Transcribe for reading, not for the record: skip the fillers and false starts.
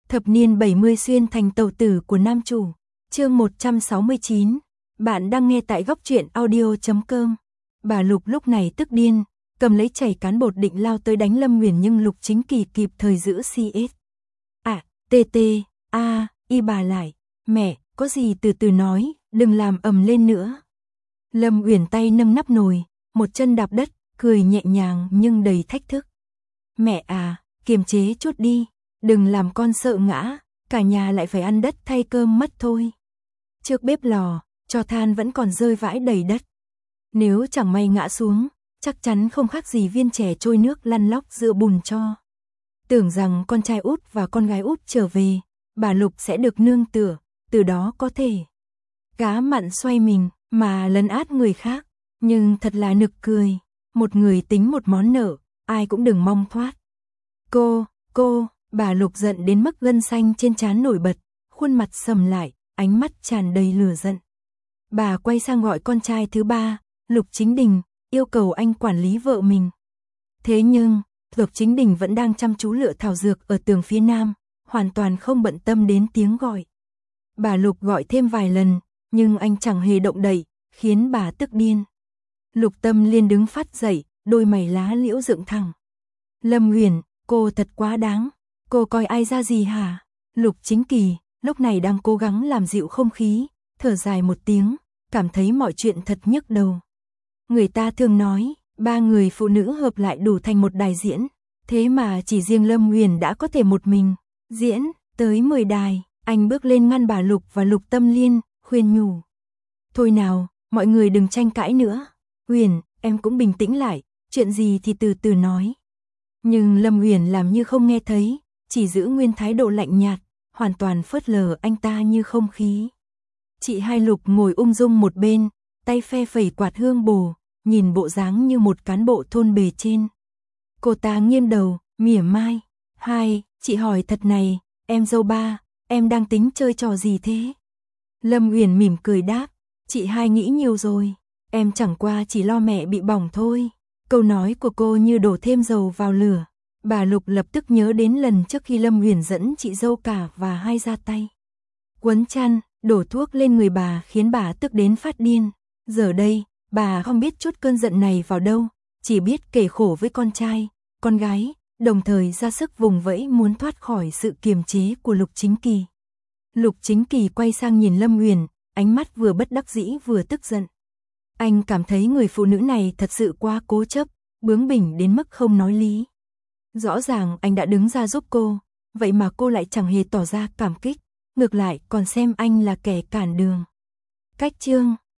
Thập niên 70 xuyên thành tàu tử của nam chủ. Chương 169. Bạn đang nghe tại góc truyện audio.com. Bà Lục lúc này tức điên, cầm lấy chảy cán bột định lao tới đánh Lâm Nguyền, nhưng Lục Chính Kỳ kịp thời giữ CS. Y bà lại, mẹ, có gì từ từ nói, đừng làm ầm lên nữa. Lâm Uyển tay nâng nắp nồi, một chân đạp đất, cười nhẹ nhàng nhưng đầy thách thức. Mẹ à, kiềm chế chút đi, đừng làm con sợ ngã, cả nhà lại phải ăn đất thay cơm mất thôi. Trước bếp lò, tro than vẫn còn rơi vãi đầy đất. Nếu chẳng may ngã xuống, chắc chắn không khác gì viên chè trôi nước lăn lóc giữa bùn tro. Tưởng rằng con trai út và con gái út trở về, bà Lục sẽ được nương tựa, từ đó có thể cá mặn xoay mình mà lấn át người khác. Nhưng thật là nực cười, một người tính một món nợ, ai cũng đừng mong thoát. Cô, bà Lục giận đến mức gân xanh trên trán nổi bật, khuôn mặt sầm lại, ánh mắt tràn đầy lửa giận. Bà quay sang gọi con trai thứ ba, Lục Chính Đình, yêu cầu anh quản lý vợ mình. Thế nhưng, Lục Chính Đình vẫn đang chăm chú lựa thảo dược ở tường phía nam, hoàn toàn không bận tâm đến tiếng gọi. Bà Lục gọi thêm vài lần, nhưng anh chẳng hề động đậy, khiến bà tức điên. Lục Tâm Liên đứng phát dậy, đôi mày lá liễu dựng thẳng. Lâm Uyển, cô thật quá đáng, cô coi ai ra gì hả? Lục Chính Kỳ lúc này đang cố gắng làm dịu không khí, thở dài một tiếng, cảm thấy mọi chuyện thật nhức đầu. Người ta thường nói, ba người phụ nữ hợp lại đủ thành một đài diễn, thế mà chỉ riêng Lâm Uyển đã có thể một mình diễn tới 10 đài. Anh bước lên ngăn bà Lục và Lục Tâm Liên, khuyên nhủ. Thôi nào, mọi người đừng tranh cãi nữa. Uyển, em cũng bình tĩnh lại, chuyện gì thì từ từ nói. Nhưng Lâm Uyển làm như không nghe thấy, chỉ giữ nguyên thái độ lạnh nhạt, hoàn toàn phớt lờ anh ta như không khí. Chị Hai Lục ngồi ung dung một bên, tay phe phẩy quạt hương bồ, nhìn bộ dáng như một cán bộ thôn bề trên. Cô ta nghiêng đầu, mỉa mai. Hai, chị hỏi thật này, em dâu ba, em đang tính chơi trò gì thế? Lâm Uyển mỉm cười đáp, chị Hai nghĩ nhiều rồi, em chẳng qua chỉ lo mẹ bị bỏng thôi. Câu nói của cô như đổ thêm dầu vào lửa. Bà Lục lập tức nhớ đến lần trước khi Lâm Uyển dẫn chị dâu cả và Hai ra tay quấn chăn, đổ thuốc lên người bà khiến bà tức đến phát điên. Giờ đây, bà không biết chút cơn giận này vào đâu, chỉ biết kể khổ với con trai, con gái, đồng thời ra sức vùng vẫy muốn thoát khỏi sự kiềm chế của Lục Chính Kỳ. Lục Chính Kỳ quay sang nhìn Lâm Uyển, ánh mắt vừa bất đắc dĩ vừa tức giận. Anh cảm thấy người phụ nữ này thật sự quá cố chấp, bướng bỉnh đến mức không nói lý. Rõ ràng anh đã đứng ra giúp cô, vậy mà cô lại chẳng hề tỏ ra cảm kích, ngược lại còn xem anh là kẻ cản đường. Cách chương